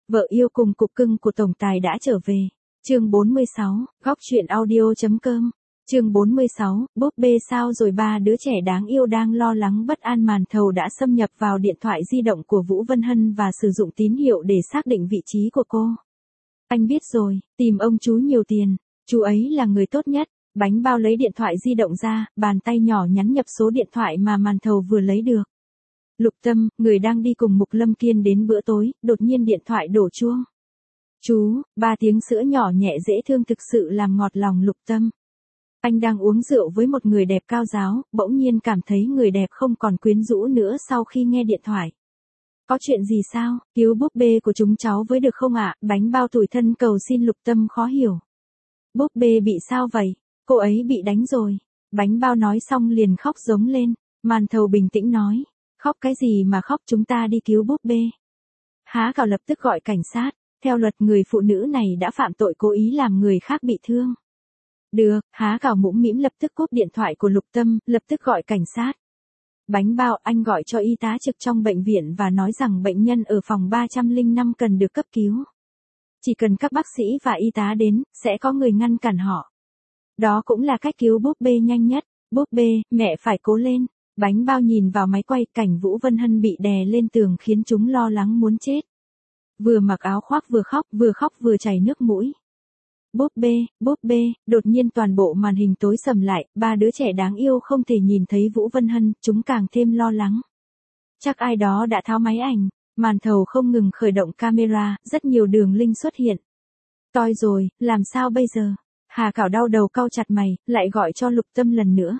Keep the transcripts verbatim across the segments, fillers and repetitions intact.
Vợ yêu cùng cục cưng của tổng tài đã trở về. Chương bốn mươi sáu, góc truyện audio.com. Chương bốn mươi sáu, búp bê sao rồi ba đứa trẻ đáng yêu đang lo lắng bất an. Màn thầu đã xâm nhập vào điện thoại di động của Vũ Vân Hân và sử dụng tín hiệu để xác định vị trí của cô. Anh biết rồi, tìm ông chú nhiều tiền, chú ấy là người tốt nhất. Bánh bao lấy điện thoại di động ra, bàn tay nhỏ nhắn nhập số điện thoại mà màn thầu vừa lấy được. Lục Tâm, người đang đi cùng Mục Lâm Kiên đến bữa tối, đột nhiên điện thoại đổ chuông. Chú, ba tiếng sữa nhỏ nhẹ dễ thương thực sự làm ngọt lòng Lục Tâm. Anh đang uống rượu với một người đẹp cao ráo, bỗng nhiên cảm thấy người đẹp không còn quyến rũ nữa sau khi nghe điện thoại. Có chuyện gì sao, cứu búp bê của chúng cháu với được không ạ? Bánh bao tủi thân cầu xin. Lục Tâm khó hiểu. Búp bê bị sao vậy? Cô ấy bị đánh rồi. Bánh bao nói xong liền khóc giống lên. Màn thầu bình tĩnh nói. Khóc cái gì mà khóc, chúng ta đi cứu búp bê. Há Cảo lập tức gọi cảnh sát. Theo luật người phụ nữ này đã phạm tội cố ý làm người khác bị thương. Được, Há Cảo mũm mĩm lập tức cúp điện thoại của Lục Tâm, lập tức gọi cảnh sát. Bánh bao, anh gọi cho y tá trực trong bệnh viện và nói rằng bệnh nhân ở phòng ba trăm lẻ năm cần được cấp cứu. Chỉ cần các bác sĩ và y tá đến, sẽ có người ngăn cản họ. Đó cũng là cách cứu búp bê nhanh nhất. Búp bê, mẹ phải cố lên. Bánh bao nhìn vào máy quay, cảnh Vũ Vân Hân bị đè lên tường khiến chúng lo lắng muốn chết. Vừa mặc áo khoác vừa khóc, vừa khóc vừa chảy nước mũi. Búp bê, búp bê, đột nhiên toàn bộ màn hình tối sầm lại, ba đứa trẻ đáng yêu không thể nhìn thấy Vũ Vân Hân, chúng càng thêm lo lắng. Chắc ai đó đã tháo máy ảnh, màn thầu không ngừng khởi động camera, rất nhiều đường link xuất hiện. Toi rồi, làm sao bây giờ? Hà Cảo đau đầu cau chặt mày, lại gọi cho Lục Tâm lần nữa.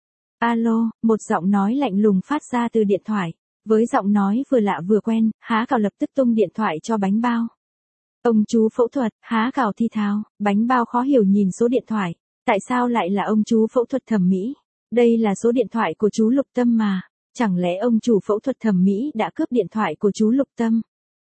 Alo, một giọng nói lạnh lùng phát ra từ điện thoại. Với giọng nói vừa lạ vừa quen, Há Cảo lập tức tung điện thoại cho bánh bao. Ông chú phẫu thuật, Há Cảo thi thào, bánh bao khó hiểu nhìn số điện thoại. Tại sao lại là ông chú phẫu thuật thẩm mỹ? Đây là số điện thoại của chú Lục Tâm mà. Chẳng lẽ ông chủ phẫu thuật thẩm mỹ đã cướp điện thoại của chú Lục Tâm?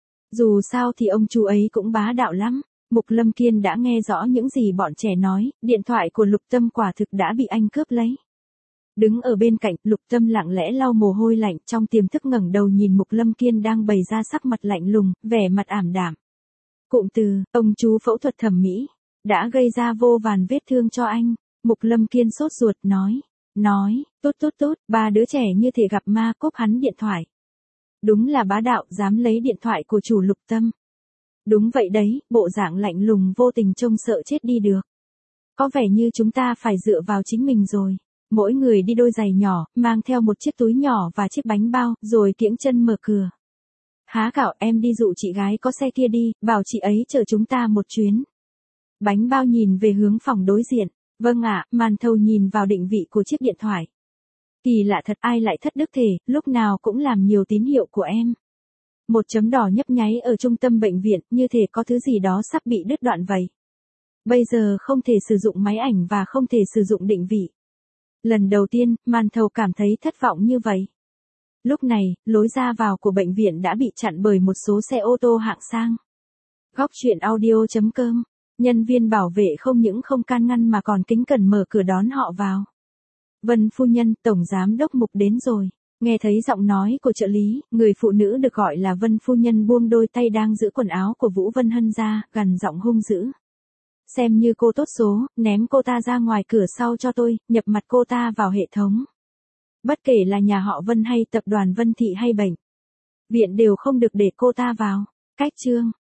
Dù sao thì ông chú ấy cũng bá đạo lắm. Mục Lâm Kiên đã nghe rõ những gì bọn trẻ nói, điện thoại của Lục Tâm quả thực đã bị anh cướp lấy. Đứng ở bên cạnh, Lục Tâm lặng lẽ lau mồ hôi lạnh, trong tiềm thức ngẩng đầu nhìn Mục Lâm Kiên đang bày ra sắc mặt lạnh lùng, vẻ mặt ảm đạm. Cụm từ, ông chú phẫu thuật thẩm mỹ, đã gây ra vô vàn vết thương cho anh. Mục Lâm Kiên sốt ruột nói, nói, tốt tốt tốt, ba đứa trẻ như thể gặp ma, cốp hắn điện thoại. Đúng là bá đạo, dám lấy điện thoại của chủ Lục Tâm. Đúng vậy đấy, bộ dạng lạnh lùng vô tình trông sợ chết đi được. Có vẻ như chúng ta phải dựa vào chính mình rồi. Mỗi người đi đôi giày nhỏ, mang theo một chiếc túi nhỏ và chiếc bánh bao, rồi kiễng chân mở cửa. Há Cảo, em đi dụ chị gái có xe kia đi, bảo chị ấy chở chúng ta một chuyến. Bánh bao nhìn về hướng phòng đối diện. Vâng ạ, màn thầu nhìn vào định vị của chiếc điện thoại. Kỳ lạ thật, ai lại thất đức thể, lúc nào cũng làm nhiều tín hiệu của em. Một chấm đỏ nhấp nháy ở trung tâm bệnh viện, như thể có thứ gì đó sắp bị đứt đoạn vậy. Bây giờ không thể sử dụng máy ảnh và không thể sử dụng định vị. Lần đầu tiên, màn thầu cảm thấy thất vọng như vậy. Lúc này, lối ra vào của bệnh viện đã bị chặn bởi một số xe ô tô hạng sang. Góc truyện audio.com. Nhân viên bảo vệ không những không can ngăn mà còn kính cẩn mở cửa đón họ vào. Vân phu nhân, tổng giám đốc Mục đến rồi. Nghe thấy giọng nói của trợ lý, người phụ nữ được gọi là Vân phu nhân buông đôi tay đang giữ quần áo của Vũ Vân Hân ra, gằn giọng hung dữ. Xem như cô tốt số, ném cô ta ra ngoài cửa sau cho tôi, nhập mặt cô ta vào hệ thống. Bất kể là nhà họ Vân hay tập đoàn Vân Thị hay bệnh viện đều không được để cô ta vào. Cách chương.